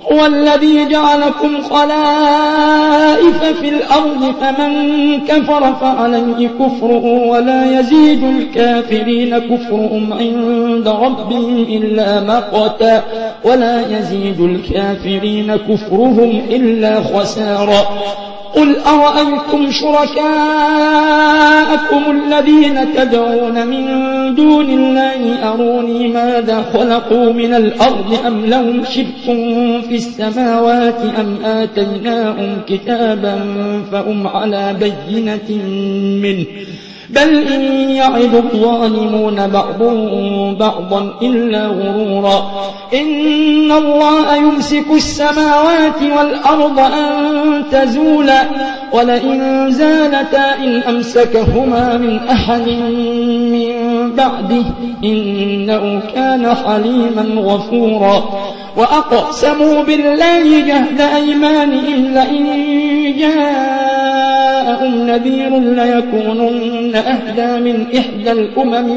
هو الذي جعلكم خلائف في الأرض فمن كفر فعليه كفره ولا يزيد الكافرين كفرهم عند ربهم إلا مقتا ولا يزيد الكافرين كفرهم إلا خسارا قل أرأيتم شركاءكم الذين تدعون من دون الله أروني ماذا خلقوا من الأرض أم لهم شرك في السماوات أم آتيناهم كتابا فهم على بينة منه بل إن يعد الظالمون بعضهم بعضا إلا غرورا إن الله يمسك السماوات والأرض أن تزولا ولئن زالتا إن أمسكهما من أحد من بعده إنه كان حليما غفورا وأقسموا بالله جهد أيمانهم لئن جاءهم نذير ليكونن أهدى من إحدى الأمم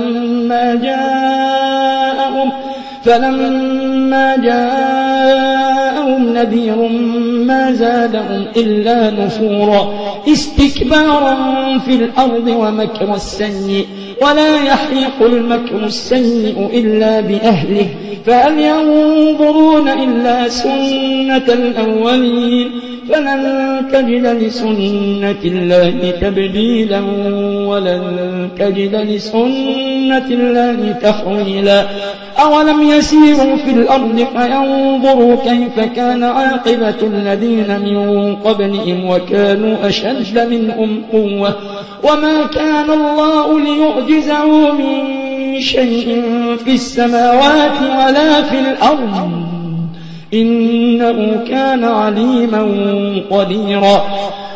فلما جاءهم نذير ما زادهم إلا نفورا استكبارا في الأرض ومكر السيء ولا يحيق المكر السيء إلا بأهله فهل ينظرون إلا سنة الأولين فلن تجد لسنة الله تبديلا ولن تجد لسنة الله تحويلا أولم يسيروا في الأرض فينظروا كيف كان عاقبة الذين من قبلهم وكانوا أشد منهم قوة وما كان الله ليعجزه من شيء في السماوات ولا في الأرض إنه كان عليما قديرا